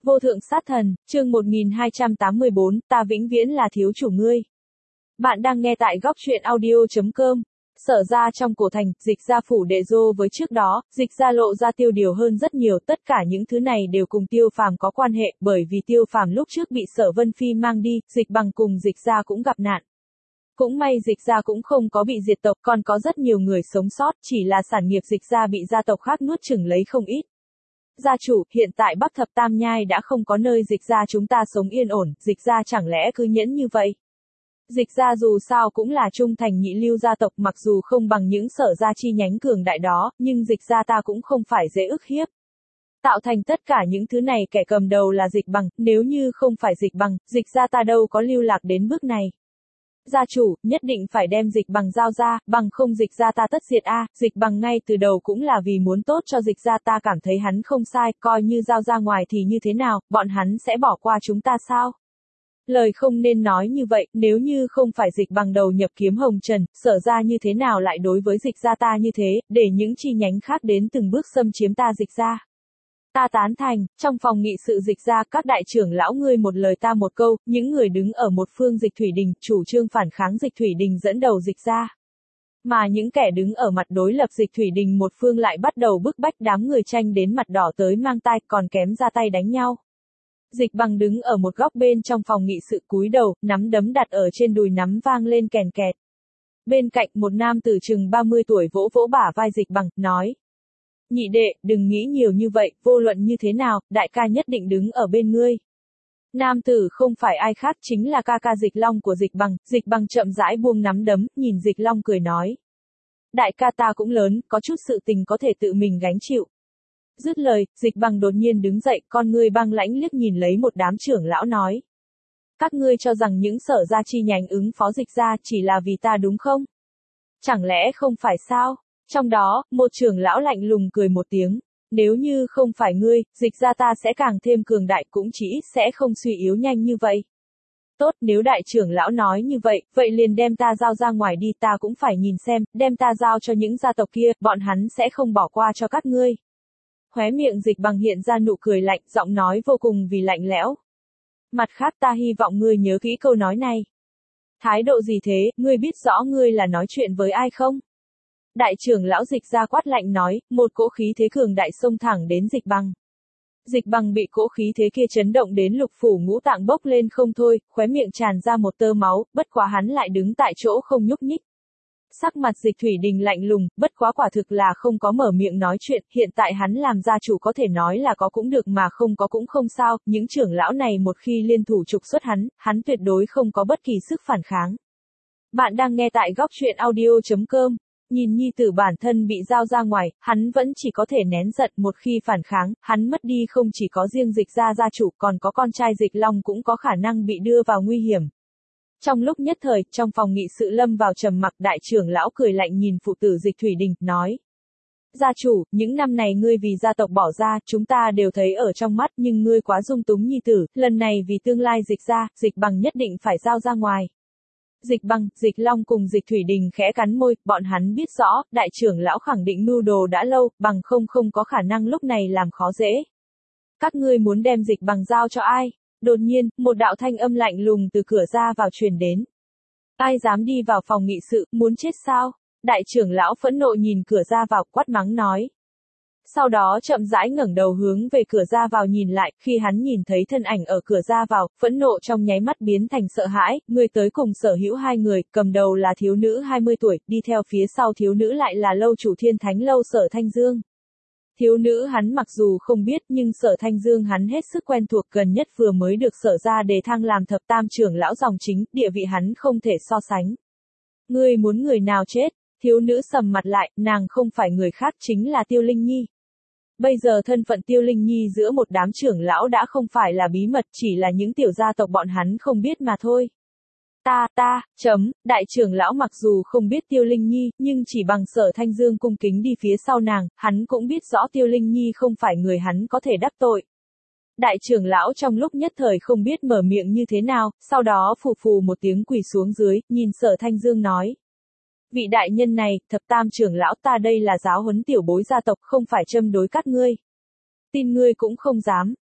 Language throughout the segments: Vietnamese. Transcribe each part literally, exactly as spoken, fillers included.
Vô thượng sát thần, chương một nghìn hai trăm tám mươi bốn, ta vĩnh viễn là thiếu chủ ngươi. Bạn đang nghe tại góc truyện audio chấm com. Sở ra trong cổ thành, Dịch ra phủ Đệ Dô với trước đó, Dịch ra lộ ra Tiêu Điều hơn rất nhiều, tất cả những thứ này đều cùng Tiêu Phàm có quan hệ, bởi vì Tiêu Phàm lúc trước bị Sở Vân Phi mang đi, Dịch Bằng cùng Dịch ra cũng gặp nạn. Cũng may Dịch ra cũng không có bị diệt tộc, còn có rất nhiều người sống sót, chỉ là sản nghiệp Dịch ra bị gia tộc khác nuốt chửng lấy không ít. Gia chủ, hiện tại Bắc Thập Tam Nhai đã không có nơi Dịch ra chúng ta sống yên ổn, Dịch ra chẳng lẽ cứ nhẫn như vậy? Dịch ra dù sao cũng là trung thành nhị lưu gia tộc, mặc dù không bằng những sở gia chi nhánh cường đại đó, nhưng Dịch ra ta cũng không phải dễ ức hiếp. Tạo thành tất cả những thứ này kẻ cầm đầu là Dịch Bằng, nếu như không phải Dịch Bằng, Dịch ra ta đâu có lưu lạc đến bước này. Gia chủ, nhất định phải đem Dịch Bằng giao ra, bằng không Dịch ra ta tất diệt a. Dịch Bằng ngay từ đầu cũng là vì muốn tốt cho Dịch ra, ta cảm thấy hắn không sai, coi như giao ra ngoài thì như thế nào, bọn hắn sẽ bỏ qua chúng ta sao? Lời không nên nói như vậy, nếu như không phải Dịch Bằng đầu nhập kiếm hồng trần, sở ra như thế nào lại đối với Dịch ra ta như thế, để những chi nhánh khác đến từng bước xâm chiếm ta Dịch ra. Ta tán thành, trong phòng nghị sự Dịch ra, các đại trưởng lão ngươi một lời ta một câu, những người đứng ở một phương Dịch Thủy Đình, chủ trương phản kháng Dịch Thủy Đình dẫn đầu Dịch ra. Mà những kẻ đứng ở mặt đối lập Dịch Thủy Đình một phương lại bắt đầu bức bách đám người tranh đến mặt đỏ tới mang tai, còn kém ra tay đánh nhau. Dịch Bằng đứng ở một góc bên trong phòng nghị sự cúi đầu, nắm đấm đặt ở trên đùi nắm vang lên kèn kẹt. Bên cạnh một nam tử chừng ba mươi tuổi vỗ vỗ bả vai Dịch Bằng, nói. Nhị đệ, đừng nghĩ nhiều như vậy, vô luận như thế nào, đại ca nhất định đứng ở bên ngươi. Nam tử không phải ai khác chính là ca ca Dịch Long của Dịch Bằng, Dịch Bằng chậm rãi buông nắm đấm, nhìn Dịch Long cười nói. Đại ca ta cũng lớn, có chút sự tình có thể tự mình gánh chịu. Dứt lời, Dịch Bằng đột nhiên đứng dậy, con ngươi băng lãnh liếc nhìn lấy một đám trưởng lão nói. Các ngươi cho rằng những sở gia chi nhánh ứng phó Dịch ra chỉ là vì ta đúng không? Chẳng lẽ không phải sao? Trong đó, một trưởng lão lạnh lùng cười một tiếng. Nếu như không phải ngươi, Dịch ra ta sẽ càng thêm cường đại, cũng chỉ ít sẽ không suy yếu nhanh như vậy. Tốt, nếu đại trưởng lão nói như vậy, vậy liền đem ta giao ra ngoài đi, ta cũng phải nhìn xem, đem ta giao cho những gia tộc kia, bọn hắn sẽ không bỏ qua cho các ngươi. Khóe miệng Dịch Bằng hiện ra nụ cười lạnh, giọng nói vô cùng vì lạnh lẽo. Mặt khác ta hy vọng ngươi nhớ kỹ câu nói này. Thái độ gì thế, ngươi biết rõ ngươi là nói chuyện với ai không? Đại trưởng lão Dịch ra quát lạnh nói, một cỗ khí thế cường đại xông thẳng đến Dịch Bằng. Dịch Bằng bị cỗ khí thế kia chấn động đến lục phủ ngũ tạng bốc lên không thôi, khóe miệng tràn ra một tơ máu, bất quá hắn lại đứng tại chỗ không nhúc nhích. Sắc mặt Dịch Thủy Đình lạnh lùng, bất quá quả thực là không có mở miệng nói chuyện, hiện tại hắn làm gia chủ có thể nói là có cũng được mà không có cũng không sao, những trưởng lão này một khi liên thủ trục xuất hắn, hắn tuyệt đối không có bất kỳ sức phản kháng. Bạn đang nghe tại góc truyện audio chấm com. Nhìn nhi tử bản thân bị giao ra ngoài, hắn vẫn chỉ có thể nén giận, một khi phản kháng, hắn mất đi không chỉ có riêng Dịch ra gia chủ, còn có con trai Dịch Long cũng có khả năng bị đưa vào nguy hiểm. Trong lúc nhất thời, trong phòng nghị sự lâm vào trầm mặc, đại trưởng lão cười lạnh nhìn phụ tử Dịch Thủy Đình, nói. Gia chủ, những năm này ngươi vì gia tộc bỏ ra, chúng ta đều thấy ở trong mắt, nhưng ngươi quá dung túng nhi tử, lần này vì tương lai Dịch ra, Dịch Bằng nhất định phải giao ra ngoài. Dịch Bằng, Dịch Long cùng Dịch Thủy Đình khẽ cắn môi, bọn hắn biết rõ, đại trưởng lão khẳng định mưu đồ đã lâu, bằng không không có khả năng lúc này làm khó dễ. Các ngươi muốn đem Dịch Bằng giao cho ai? Đột nhiên, một đạo thanh âm lạnh lùng từ cửa ra vào truyền đến. Ai dám đi vào phòng nghị sự, muốn chết sao? Đại trưởng lão phẫn nộ nhìn cửa ra vào, quát mắng nói. Sau đó chậm rãi ngẩng đầu hướng về cửa ra vào nhìn lại, khi hắn nhìn thấy thân ảnh ở cửa ra vào, phẫn nộ trong nháy mắt biến thành sợ hãi, người tới cùng sở hữu hai người, cầm đầu là thiếu nữ hai mươi tuổi, đi theo phía sau thiếu nữ lại là lâu chủ Thiên Thánh lâu Sở Thanh Dương. Thiếu nữ hắn mặc dù không biết nhưng Sở Thanh Dương hắn hết sức quen thuộc, gần nhất vừa mới được Sở ra đề thăng làm thập tam trưởng lão dòng chính, địa vị hắn không thể so sánh. Ngươi muốn người nào chết? Thiếu nữ sầm mặt lại, nàng không phải người khác chính là Tiêu Linh Nhi. Bây giờ thân phận Tiêu Linh Nhi giữa một đám trưởng lão đã không phải là bí mật, chỉ là những tiểu gia tộc bọn hắn không biết mà thôi. Ta, ta, chấm, đại trưởng lão mặc dù không biết Tiêu Linh Nhi, nhưng chỉ bằng Sở Thanh Dương cung kính đi phía sau nàng, hắn cũng biết rõ Tiêu Linh Nhi không phải người hắn có thể đắc tội. Đại trưởng lão trong lúc nhất thời không biết mở miệng như thế nào, sau đó phù phù một tiếng quỳ xuống dưới, nhìn Sở Thanh Dương nói. Vị đại nhân này, thập tam trưởng lão ta đây là giáo huấn tiểu bối gia tộc, không phải châm đối các ngươi. Tin ngươi cũng không dám.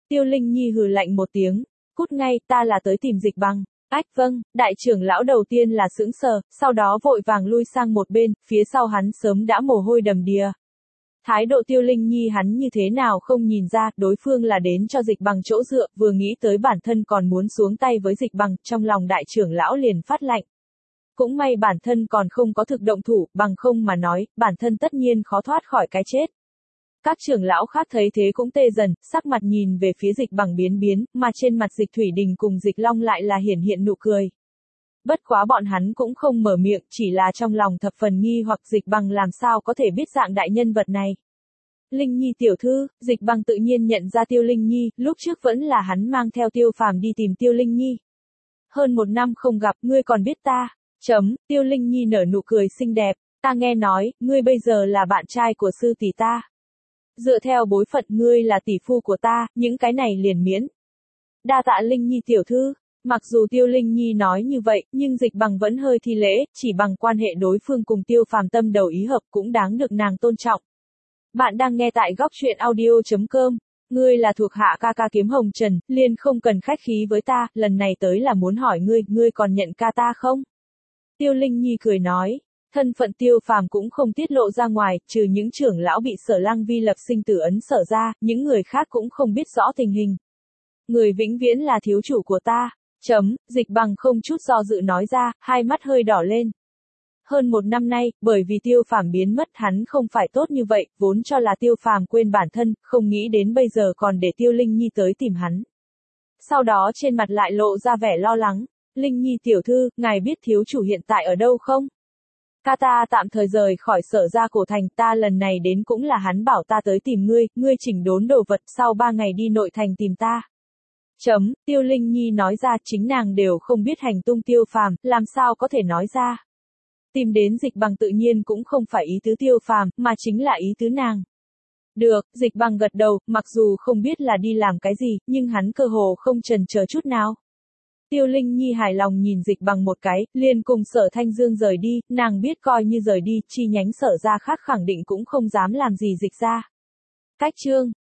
Tiêu Linh Nhi hừ lạnh một tiếng, cút ngay, ta là tới tìm Dịch Bằng. Ách vâng, đại trưởng lão đầu tiên là sững sờ, sau đó vội vàng lui sang một bên, phía sau hắn sớm đã mồ hôi đầm đìa. Thái độ Tiêu Linh Nhi hắn như thế nào không nhìn ra, đối phương là đến cho Dịch Bằng chỗ dựa, vừa nghĩ tới bản thân còn muốn xuống tay với Dịch Bằng, trong lòng đại trưởng lão liền phát lạnh. Cũng may bản thân còn không có thực động thủ, bằng không mà nói, bản thân tất nhiên khó thoát khỏi cái chết. Các trưởng lão khác thấy thế cũng tê dần, sắc mặt nhìn về phía Dịch Bằng biến biến, mà trên mặt Dịch Thủy Đình cùng Dịch Long lại là hiển hiện nụ cười. Bất quá bọn hắn cũng không mở miệng, chỉ là trong lòng thập phần nghi hoặc Dịch Bằng làm sao có thể biết dạng đại nhân vật này. Linh Nhi tiểu thư, Dịch Bằng tự nhiên nhận ra Tiêu Linh Nhi, lúc trước vẫn là hắn mang theo Tiêu Phàm đi tìm Tiêu Linh Nhi. Hơn một năm không gặp, ngươi còn biết ta. Chấm, Tiêu Linh Nhi nở nụ cười xinh đẹp, ta nghe nói, ngươi bây giờ là bạn trai của sư tỷ ta. Dựa theo bối phận ngươi là tỷ phu của ta, những cái này liền miễn. Đa tạ Linh Nhi tiểu thư, mặc dù Tiêu Linh Nhi nói như vậy, nhưng Dịch Bằng vẫn hơi thi lễ, chỉ bằng quan hệ đối phương cùng Tiêu Phàm tâm đầu ý hợp cũng đáng được nàng tôn trọng. Bạn đang nghe tại góc truyện audio chấm com, ngươi là thuộc hạ ca ca Kiếm Hồng Trần, liền không cần khách khí với ta, lần này tới là muốn hỏi ngươi, ngươi còn nhận ca ta không? Tiêu Linh Nhi cười nói. Thân phận Tiêu Phàm cũng không tiết lộ ra ngoài, trừ những trưởng lão bị Sở Lăng Vi lập sinh tử ấn sở ra, những người khác cũng không biết rõ tình hình. Người vĩnh viễn là thiếu chủ của ta. Chấm, Dịch Bằng không chút do dự nói ra, hai mắt hơi đỏ lên. Hơn một năm nay, bởi vì Tiêu Phàm biến mất hắn không phải tốt như vậy, vốn cho là Tiêu Phàm quên bản thân, không nghĩ đến bây giờ còn để Tiêu Linh Nhi tới tìm hắn. Sau đó trên mặt lại lộ ra vẻ lo lắng. Linh Nhi tiểu thư, ngài biết thiếu chủ hiện tại ở đâu không? Ca ta tạm thời rời khỏi Sở Gia cổ thành, ta lần này đến cũng là hắn bảo ta tới tìm ngươi, ngươi chỉnh đốn đồ vật sau ba ngày đi nội thành tìm ta. Chấm, Tiêu Linh Nhi nói ra chính nàng đều không biết hành tung Tiêu Phàm, làm sao có thể nói ra. Tìm đến Dịch Bằng tự nhiên cũng không phải ý tứ Tiêu Phàm, mà chính là ý tứ nàng. Được, Dịch Bằng gật đầu, mặc dù không biết là đi làm cái gì, nhưng hắn cơ hồ không chần chờ chút nào. Tiêu Linh Nhi hài lòng nhìn Dịch Bằng một cái, liền cùng Sở Thanh Dương rời đi, nàng biết coi như rời đi, chi nhánh Sở Gia khác khẳng định cũng không dám làm gì Dịch gia. Cách chương